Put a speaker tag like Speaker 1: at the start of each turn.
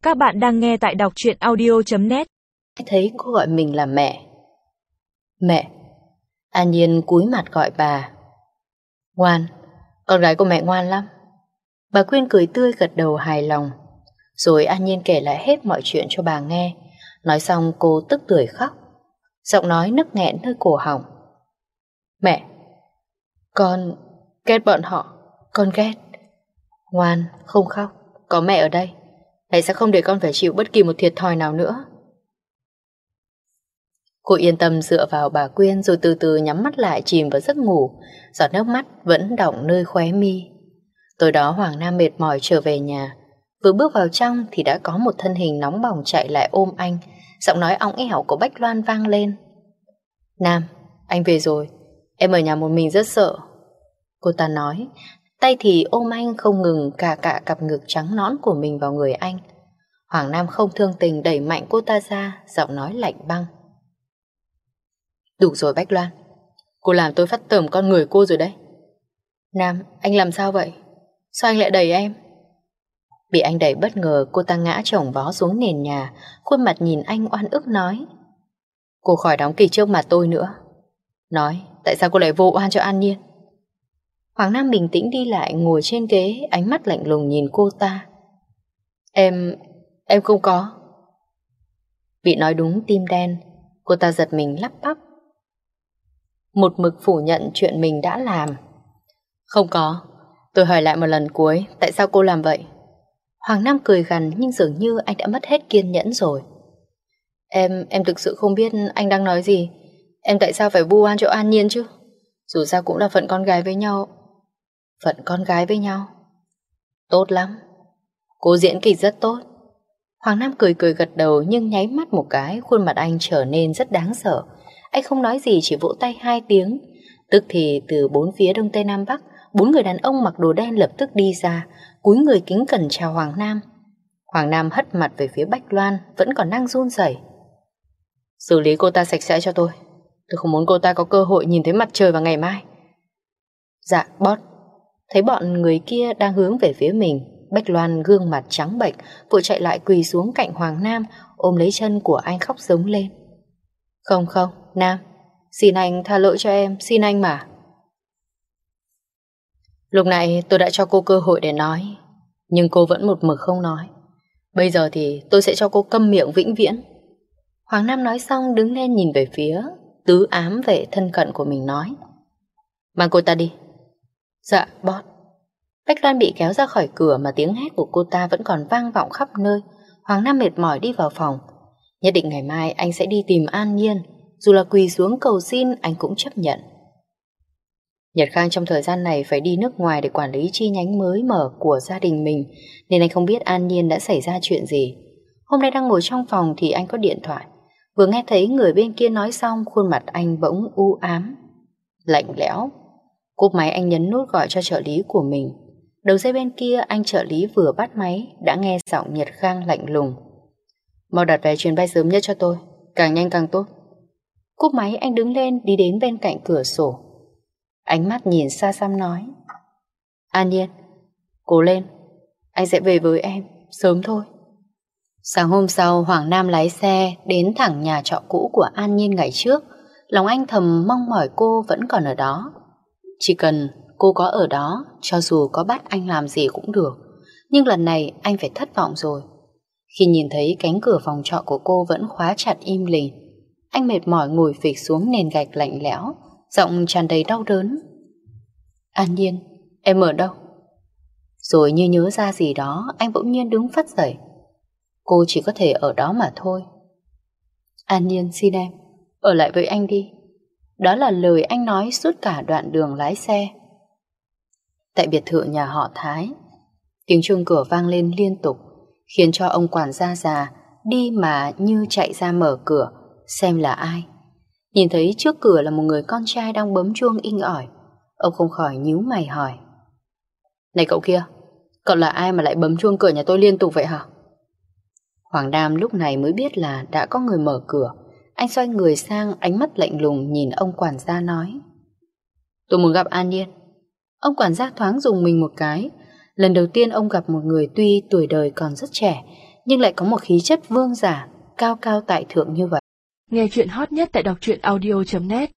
Speaker 1: Các bạn đang nghe tại đọc truyện audio.net.
Speaker 2: Thấy cô gọi mình là mẹ. Mẹ. An Nhiên cúi mặt gọi bà. Ngoan, con gái của mẹ ngoan lắm. Bà Quyên cười tươi gật đầu hài lòng. Rồi An Nhiên kể lại hết mọi chuyện cho bà nghe. Nói xong cô tức tưởi khóc, giọng nói nức nghẹn nơi cổ họng. Mẹ, con ghét bọn họ. Con ghét. Ngoan, không khóc, có mẹ ở đây. Mẹ sẽ không để con phải chịu bất kỳ một thiệt thòi nào nữa. Cô yên tâm dựa vào bà Quyên rồi từ từ nhắm mắt lại chìm vào giấc ngủ. Giọt nước mắt vẫn đọng nơi khóe mi. Tối đó Hoàng Nam mệt mỏi trở về nhà. Vừa bước vào trong thì đã có một thân hình nóng bỏng chạy lại ôm anh. Giọng nói óng ẻo của Bách Loan vang lên. Nam, anh về rồi. Em ở nhà một mình rất sợ. Cô ta nói, tay thì ôm anh không ngừng cà cặp ngực trắng nõn của mình vào người anh. Hoàng Nam không thương tình đẩy mạnh cô ta ra, giọng nói lạnh băng. Đủ rồi Bách Loan, cô làm tôi phát tởm con người cô rồi đấy. Nam, anh làm sao vậy? Sao anh lại đẩy em? Bị anh đẩy bất ngờ, cô ta ngã chồng vó xuống nền nhà, khuôn mặt nhìn anh oan ức nói. Cô khỏi đóng kịch trước mặt tôi nữa. Nói, tại sao cô lại vô oan cho An Nhiên? Hoàng Nam bình tĩnh đi lại ngồi trên ghế, ánh mắt lạnh lùng nhìn cô ta. Em không có. Bị nói đúng tim đen, cô ta giật mình lắp bắp. Một mực phủ nhận chuyện mình đã làm. Không có. Tôi hỏi lại một lần cuối, tại sao cô làm vậy? Hoàng Nam cười gằn nhưng dường như anh đã mất hết kiên nhẫn rồi. Em thực sự không biết anh đang nói gì. Em tại sao phải vu oan cho An Nhiên chứ? Dù sao cũng là phận con gái với nhau. Phận con gái với nhau. Tốt lắm. Cô diễn kịch rất tốt. Hoàng Nam cười gật đầu nhưng nháy mắt một cái, khuôn mặt anh trở nên rất đáng sợ. Anh không nói gì, chỉ vỗ tay 2 tiếng. Tức thì từ 4 phía đông tây nam bắc, 4 người đàn ông mặc đồ đen lập tức đi ra, cúi người kính cẩn chào Hoàng Nam. Hoàng Nam hất mặt về phía Bách Loan, vẫn còn đang run rẩy. Xử lý cô ta sạch sẽ cho tôi. Tôi không muốn cô ta có cơ hội nhìn thấy mặt trời vào ngày mai. Dạ, boss. Thấy bọn người kia đang hướng về phía mình, Bách Loan gương mặt trắng bệch, vội chạy lại quỳ xuống cạnh Hoàng Nam, ôm lấy chân của anh khóc giống lên. Không, Nam, xin anh tha lỗi cho em, xin anh mà. Lúc này tôi đã cho cô cơ hội để nói, nhưng cô vẫn một mực không nói. Bây giờ thì tôi sẽ cho cô câm miệng vĩnh viễn. Hoàng Nam nói xong đứng lên nhìn về phía tứ ám vệ thân cận của mình nói. Mang cô ta đi. Dạ, boss. Bách Loan bị kéo ra khỏi cửa mà tiếng hét của cô ta vẫn còn vang vọng khắp nơi. Hoàng Nam mệt mỏi đi vào phòng. Nhất định ngày mai anh sẽ đi tìm An Nhiên. Dù là quỳ xuống cầu xin anh cũng chấp nhận. Nhật Khang trong thời gian này phải đi nước ngoài để quản lý chi nhánh mới mở của gia đình mình, nên anh không biết An Nhiên đã xảy ra chuyện gì. Hôm nay đang ngồi trong phòng thì anh có điện thoại. Vừa nghe thấy người bên kia nói xong, khuôn mặt anh bỗng u ám, lạnh lẽo. Cúp máy anh nhấn nút gọi cho trợ lý của mình. Đầu dây bên kia anh trợ lý vừa bắt máy đã nghe giọng Nhật Khang lạnh lùng. Mau đặt vé chuyến bay sớm nhất cho tôi, càng nhanh càng tốt. Cúp máy anh đứng lên đi đến bên cạnh cửa sổ. Ánh mắt nhìn xa xăm nói. An Nhiên, cố lên, anh sẽ về với em sớm thôi. Sáng hôm sau Hoàng Nam lái xe đến thẳng nhà trọ cũ của An Nhiên ngày trước. Lòng anh thầm mong mỏi cô vẫn còn ở đó. Chỉ cần cô có ở đó, cho dù có bắt anh làm gì cũng được. Nhưng lần này anh phải thất vọng rồi. Khi nhìn thấy cánh cửa phòng trọ của cô vẫn khóa chặt im lìm, anh mệt mỏi ngồi phịch xuống nền gạch lạnh lẽo, giọng tràn đầy đau đớn. An Nhiên, em ở đâu? Rồi như nhớ ra gì đó, anh bỗng nhiên đứng phắt dậy. Cô chỉ có thể ở đó mà thôi. An Nhiên xin em, ở lại với anh đi. Đó là lời anh nói suốt cả đoạn đường lái xe. Tại biệt thự nhà họ Thái, tiếng chuông cửa vang lên liên tục, khiến cho ông quản gia già đi mà như chạy ra mở cửa, xem là ai. Nhìn thấy trước cửa là một người con trai đang bấm chuông inh ỏi, ông không khỏi nhíu mày hỏi. Này cậu kia, cậu là ai mà lại bấm chuông cửa nhà tôi liên tục vậy hả? Hoàng Nam lúc này mới biết là đã có người mở cửa. Anh xoay người sang, ánh mắt lạnh lùng nhìn ông quản gia nói. Tôi muốn gặp An Nhiên. Ông quản gia thoáng rùng mình một cái. Lần đầu tiên ông gặp một người tuy tuổi đời còn rất trẻ, nhưng lại có một khí chất vương giả, cao cao tại thượng như vậy.
Speaker 1: Nghe chuyện hot nhất tại đọc truyện audio.net